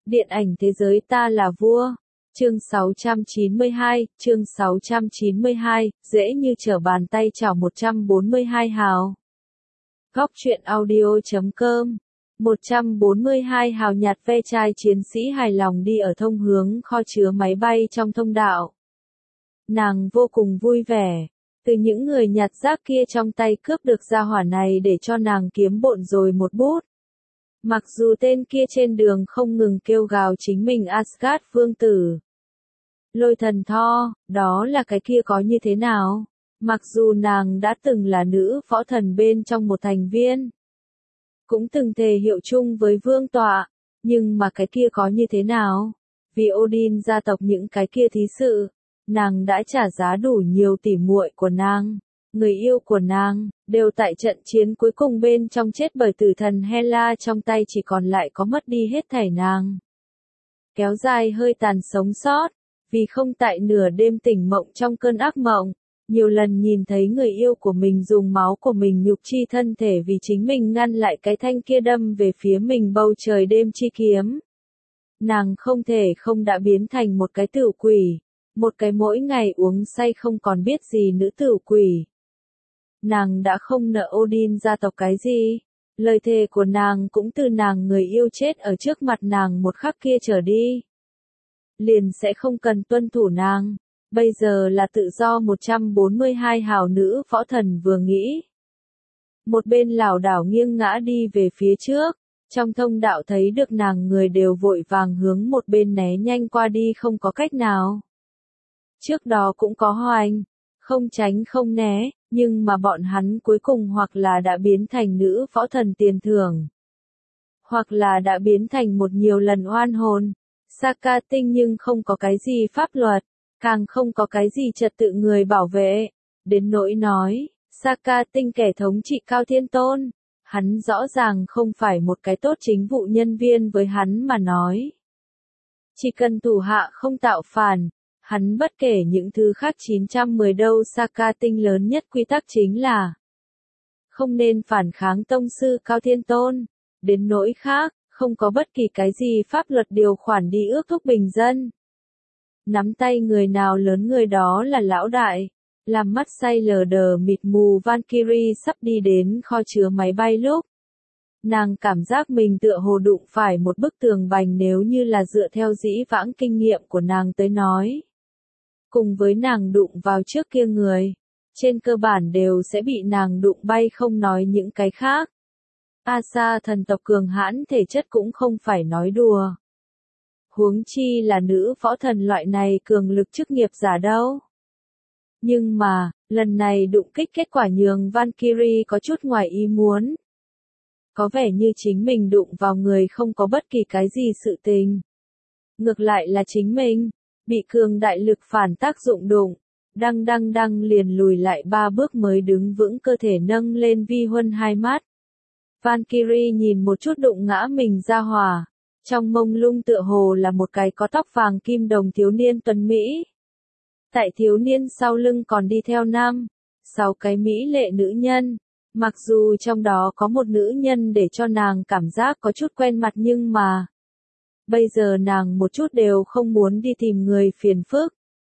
Điện ảnh thế giới ta là vua. Chương 692, chương 692, dễ như trở bàn tay chào 142 hào. Góc truyện audio.com 142 hào nhặt ve chai chiến sĩ hài lòng đi ở thông hướng kho chứa máy bay trong thông đạo. Nàng vô cùng vui vẻ, từ những người nhặt rác kia trong tay cướp được gia hỏa này để cho nàng kiếm bộn rồi một bút. Mặc dù tên kia trên đường không ngừng kêu gào chính mình Asgard vương tử. Lôi thần Thor, đó là cái kia có như thế nào? Mặc dù nàng đã từng là nữ võ thần bên trong một thành viên, cũng từng thề hiệu chung với vương tọa, nhưng mà cái kia có như thế nào? Vì Odin gia tộc những cái kia thí sự, nàng đã trả giá đủ nhiều tỉ muội của nàng, người yêu của nàng, đều tại trận chiến cuối cùng bên trong chết bởi tử thần Hela trong tay chỉ còn lại có mất đi hết thảy nàng. Kéo dài hơi tàn sống sót, vì không tại nửa đêm tỉnh mộng trong cơn ác mộng, nhiều lần nhìn thấy người yêu của mình dùng máu của mình nhục chi thân thể vì chính mình ngăn lại cái thanh kia đâm về phía mình bầu trời đêm chi kiếm. Nàng không thể không đã biến thành một cái tửu quỷ, một cái mỗi ngày uống say không còn biết gì nữ tửu quỷ. Nàng đã không nợ Odin gia tộc cái gì, lời thề của nàng cũng từ nàng người yêu chết ở trước mặt nàng một khắc kia trở đi. Liền sẽ không cần tuân thủ nàng, bây giờ là tự do 142 hào nữ võ thần vừa nghĩ. Một bên lảo đảo nghiêng ngã đi về phía trước, trong thông đạo thấy được nàng người đều vội vàng hướng một bên né nhanh qua đi không có cách nào. Trước đó cũng có hoành, không tránh không né, nhưng mà bọn hắn cuối cùng hoặc là đã biến thành nữ võ thần tiền thưởng, hoặc là đã biến thành một nhiều lần oan hồn. Saka tinh nhưng không có cái gì pháp luật, càng không có cái gì trật tự người bảo vệ, đến nỗi nói, Saka tinh kẻ thống trị Cao Thiên Tôn, hắn rõ ràng không phải một cái tốt chính vụ nhân viên với hắn mà nói. Chỉ cần thủ hạ không tạo phản, hắn bất kể những thứ khác 910 đâu. Saka tinh lớn nhất quy tắc chính là không nên phản kháng tông sư Cao Thiên Tôn, đến nỗi khác, không có bất kỳ cái gì pháp luật điều khoản đi ước thúc bình dân. Nắm tay người nào lớn người đó là lão đại, làm mắt say lờ đờ mịt mù Valkyrie sắp đi đến kho chứa máy bay lúc. Nàng cảm giác mình tựa hồ đụng phải một bức tường bành nếu như là dựa theo dĩ vãng kinh nghiệm của nàng tới nói. Cùng với nàng đụng vào trước kia người, trên cơ bản đều sẽ bị nàng đụng bay không nói những cái khác. Asa thần tộc cường hãn thể chất cũng không phải nói đùa. Huống chi là nữ võ thần loại này cường lực chức nghiệp giả đâu. Nhưng mà, lần này đụng kích kết quả nhường Valkyrie có chút ngoài ý muốn. Có vẻ như chính mình đụng vào người không có bất kỳ cái gì sự tình. Ngược lại là chính mình, bị cường đại lực phản tác dụng đụng, đăng liền lùi lại 3 bước mới đứng vững cơ thể nâng lên vi huân hai mắt. Valkyrie nhìn một chút đụng ngã mình ra hỏa, trong mông lung tựa hồ là một cái có tóc vàng kim đồng thiếu niên tuấn Mỹ. Tại thiếu niên sau lưng còn đi theo 6 cái mỹ lệ nữ nhân, mặc dù trong đó có một nữ nhân để cho nàng cảm giác có chút quen mặt nhưng mà bây giờ nàng một chút đều không muốn đi tìm người phiền phức.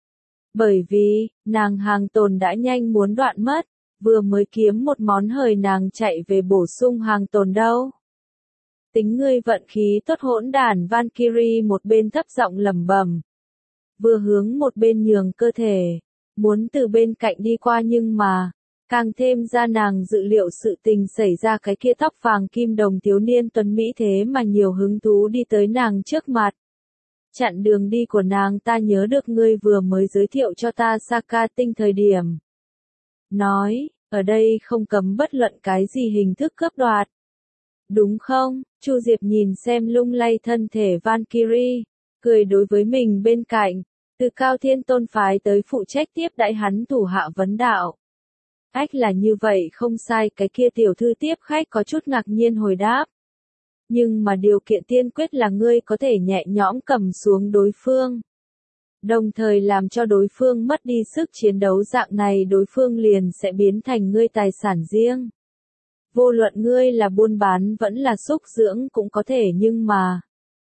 Bởi vì, nàng hàng tồn đã nhanh muốn đoạn mất. Vừa mới kiếm một món hời nàng chạy về bổ sung hàng tồn đâu. Tính ngươi vận khí tốt hỗn đản. Valkyrie một bên thấp giọng lẩm bẩm, vừa hướng một bên nhường cơ thể, muốn từ bên cạnh đi qua nhưng mà, càng thêm ra nàng dự liệu sự tình xảy ra cái kia tóc vàng kim đồng thiếu niên tuấn Mỹ thế mà nhiều hứng thú đi tới nàng trước mặt. Chặn đường đi của nàng ta nhớ được ngươi vừa mới giới thiệu cho ta Saka tinh thời điểm. Nói, ở đây không cấm bất luận cái gì hình thức cướp đoạt. Đúng không? Chu Diệp nhìn xem lung lay thân thể Valkyrie, cười đối với mình bên cạnh, từ Cao Thiên Tôn phái tới phụ trách tiếp đãi hắn thủ hạ vấn đạo. Ách là như vậy không sai, cái kia tiểu thư tiếp khách có chút ngạc nhiên hồi đáp. Nhưng mà điều kiện tiên quyết là ngươi có thể nhẹ nhõm cầm xuống đối phương. Đồng thời làm cho đối phương mất đi sức chiến đấu, dạng này đối phương liền sẽ biến thành ngươi tài sản riêng. Vô luận ngươi là buôn bán vẫn là xúc dưỡng cũng có thể nhưng mà.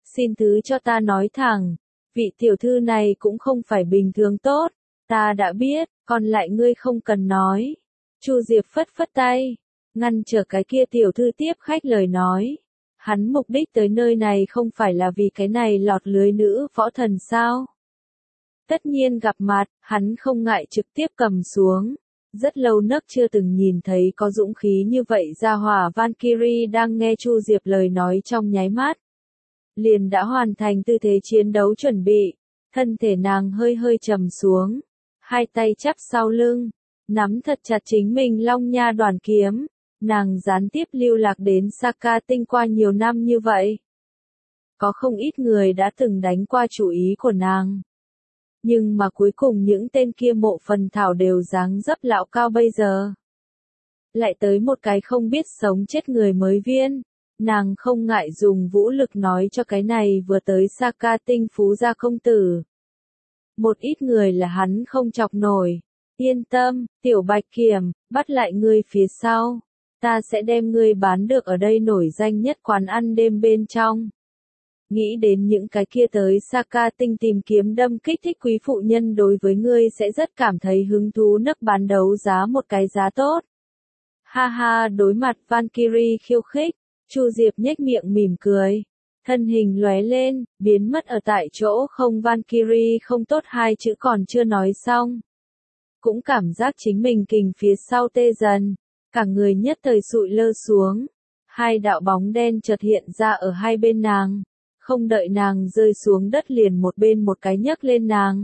Xin thứ cho ta nói thẳng, vị tiểu thư này cũng không phải bình thường tốt, ta đã biết, còn lại ngươi không cần nói. Chu Diệp phất phất tay, ngăn trở cái kia tiểu thư tiếp khách lời nói. Hắn mục đích tới nơi này không phải là vì cái này lọt lưới nữ võ thần sao? Tất nhiên gặp mặt, hắn không ngại trực tiếp cầm xuống. Rất lâu nấc chưa từng nhìn thấy có dũng khí như vậy ra hỏa Valkyrie đang nghe Chu Diệp lời nói trong nháy mắt. Liền đã hoàn thành tư thế chiến đấu chuẩn bị, thân thể nàng hơi hơi trầm xuống, hai tay chắp sau lưng, nắm thật chặt chính mình Long Nha đoàn kiếm, nàng gián tiếp lưu lạc đến Saka Tinh qua nhiều năm như vậy. Có không ít người đã từng đánh qua chủ ý của nàng. Nhưng mà cuối cùng những tên kia mộ phần thảo đều dáng dấp lão cao bây giờ. Lại tới một cái không biết sống chết người mới viên, nàng không ngại dùng vũ lực nói cho cái này vừa tới Saka Tinh phú gia công tử. Một ít người là hắn không chọc nổi. Yên tâm, tiểu bạch kiểm, bắt lại ngươi phía sau. Ta sẽ đem ngươi bán được ở đây nổi danh nhất quán ăn đêm bên trong. Nghĩ đến những cái kia tới Saka Tinh tìm kiếm đâm kích thích quý phụ nhân đối với ngươi sẽ rất cảm thấy hứng thú nấc bán đấu giá một cái giá tốt. Ha ha, đối mặt Valkyrie khiêu khích, Chu Diệp nhếch miệng mỉm cười. Thân hình lóe lên, biến mất ở tại chỗ không Valkyrie không tốt hai chữ còn chưa nói xong. Cũng cảm giác chính mình kình phía sau tê dần, cả người nhất thời sụi lơ xuống. Hai đạo bóng đen chợt hiện ra ở hai bên nàng. Không đợi nàng rơi xuống đất liền một bên một cái nhấc lên nàng.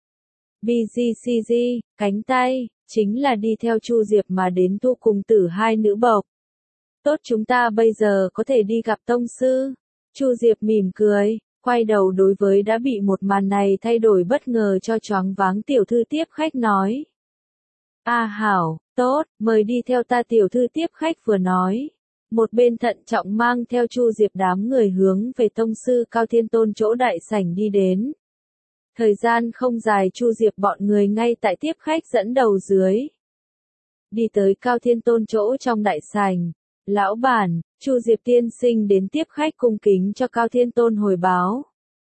BGCG, cánh tay, chính là đi theo Chu Diệp mà đến thu cùng tử hai nữ bộc. Tốt chúng ta bây giờ có thể đi gặp tông sư. Chu Diệp mỉm cười, quay đầu đối với đã bị một màn này thay đổi bất ngờ cho choáng váng tiểu thư tiếp khách nói. A hảo, tốt, mời đi theo ta tiểu thư tiếp khách vừa nói. Một bên thận trọng mang theo Chu Diệp đám người hướng về tông sư Cao Thiên Tôn chỗ đại sảnh đi đến. Thời gian không dài Chu Diệp bọn người ngay tại tiếp khách dẫn đầu dưới. Đi tới Cao Thiên Tôn chỗ trong đại sảnh. Lão bản, Chu Diệp tiên sinh đến tiếp khách cung kính cho Cao Thiên Tôn hồi báo.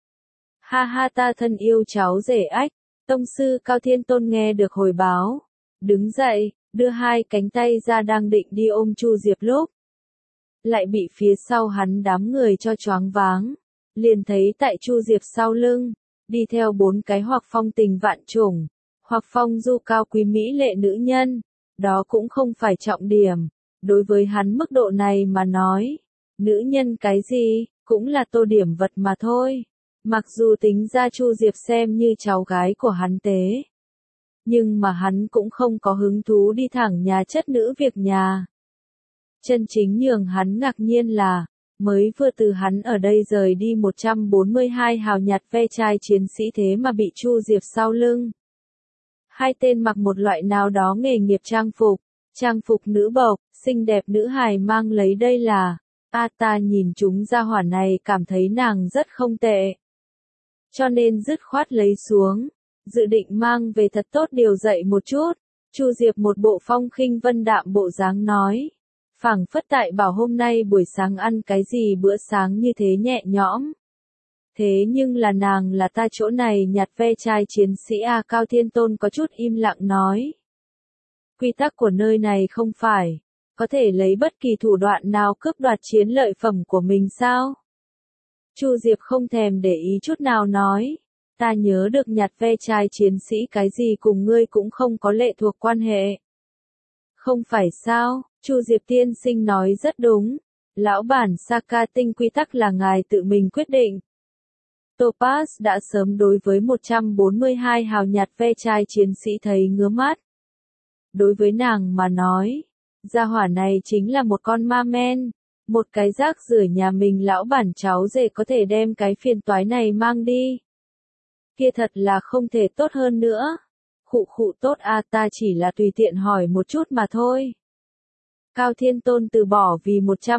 Ha ha ta thân yêu cháu rể ách, tông sư Cao Thiên Tôn nghe được hồi báo. Đứng dậy, đưa hai cánh tay ra đang định đi ôm Chu Diệp lúc. Lại bị phía sau hắn đám người cho choáng váng. Liền thấy tại Chu Diệp sau lưng, đi theo bốn cái hoặc phong tình vạn chủng, hoặc phong du cao quý mỹ lệ nữ nhân. Đó cũng không phải trọng điểm. Đối với hắn mức độ này mà nói, nữ nhân cái gì, cũng là tô điểm vật mà thôi. Mặc dù tính ra Chu Diệp xem như cháu gái của hắn tế. Nhưng mà hắn cũng không có hứng thú đi thẳng nhà chất nữ việc nhà. Chân chính nhường hắn ngạc nhiên là, mới vừa từ hắn ở đây rời đi 142 hào nhặt ve chai chiến sĩ thế mà bị Chu Diệp sau lưng. Hai tên mặc một loại nào đó nghề nghiệp trang phục nữ bộc, xinh đẹp nữ hài mang lấy đây là, ta nhìn chúng ra hỏa này cảm thấy nàng rất không tệ. Cho nên dứt khoát lấy xuống, dự định mang về thật tốt điều dạy một chút. Chu Diệp một bộ phong khinh vân đạm bộ dáng nói. Phảng phất tại bảo hôm nay buổi sáng ăn cái gì bữa sáng như thế nhẹ nhõm. Thế nhưng là nàng là ta chỗ này nhặt ve chai chiến sĩ A Cao Thiên Tôn có chút im lặng nói. Quy tắc của nơi này không phải, có thể lấy bất kỳ thủ đoạn nào cướp đoạt chiến lợi phẩm của mình sao? Chu Diệp không thèm để ý chút nào nói. Ta nhớ được nhặt ve chai chiến sĩ cái gì cùng ngươi cũng không có lệ thuộc quan hệ. Không phải sao, Chu Diệp tiên sinh nói rất đúng. Lão bản Saka Tinh quy tắc là ngài tự mình quyết định. Topaz đã sớm đối với 142 hào nhặt ve chai chiến sĩ thấy ngứa mắt. Đối với nàng mà nói, gia hỏa này chính là một con ma men, một cái rác rưởi nhà mình lão bản cháu rể có thể đem cái phiền toái này mang đi. Kia thật là không thể tốt hơn nữa. Khụ tốt ta chỉ là tùy tiện hỏi một chút mà thôi. Cao Thiên Tôn từ bỏ vì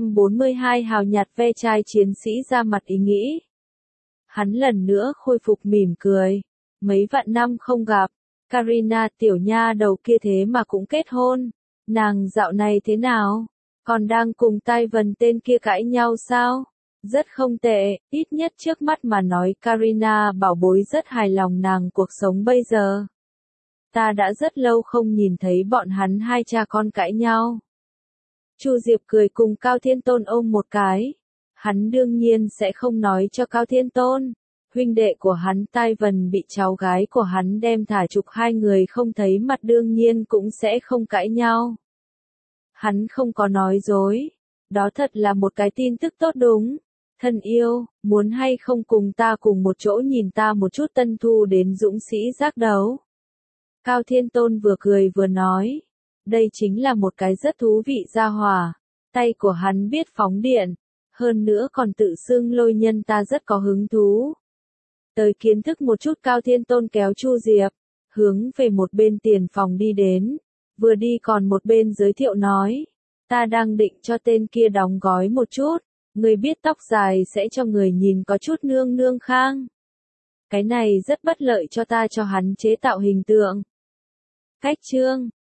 142 hào nhặt ve chai chiến sĩ ra mặt ý nghĩ. Hắn lần nữa khôi phục mỉm cười. Mấy vạn năm không gặp, Karina tiểu nha đầu kia thế mà cũng kết hôn. Nàng dạo này thế nào? Còn đang cùng Tai Vân tên kia cãi nhau sao? Rất không tệ, ít nhất trước mắt mà nói Karina bảo bối rất hài lòng nàng cuộc sống bây giờ. Ta đã rất lâu không nhìn thấy bọn hắn hai cha con cãi nhau. Chu Diệp cười cùng Cao Thiên Tôn ôm một cái. Hắn đương nhiên sẽ không nói cho Cao Thiên Tôn. Huynh đệ của hắn Tai Vần bị cháu gái của hắn đem thả chụp hai người không thấy mặt đương nhiên cũng sẽ không cãi nhau. Hắn không có nói dối. Đó thật là một cái tin tức tốt đúng. Thân yêu, muốn hay không cùng ta cùng một chỗ nhìn ta một chút tân thu đến dũng sĩ giác đấu. Cao Thiên Tôn vừa cười vừa nói. Đây chính là một cái rất thú vị gia hỏa. Tay của hắn biết phóng điện. Hơn nữa còn tự xưng lôi nhân ta rất có hứng thú. Tới kiến thức một chút Cao Thiên Tôn kéo Chu Diệp. Hướng về một bên tiền phòng đi đến. Vừa đi còn một bên giới thiệu nói. Ta đang định cho tên kia đóng gói một chút. Người biết tóc dài sẽ cho người nhìn có chút nương nương khang. Cái này rất bất lợi cho ta cho hắn chế tạo hình tượng. Cách chương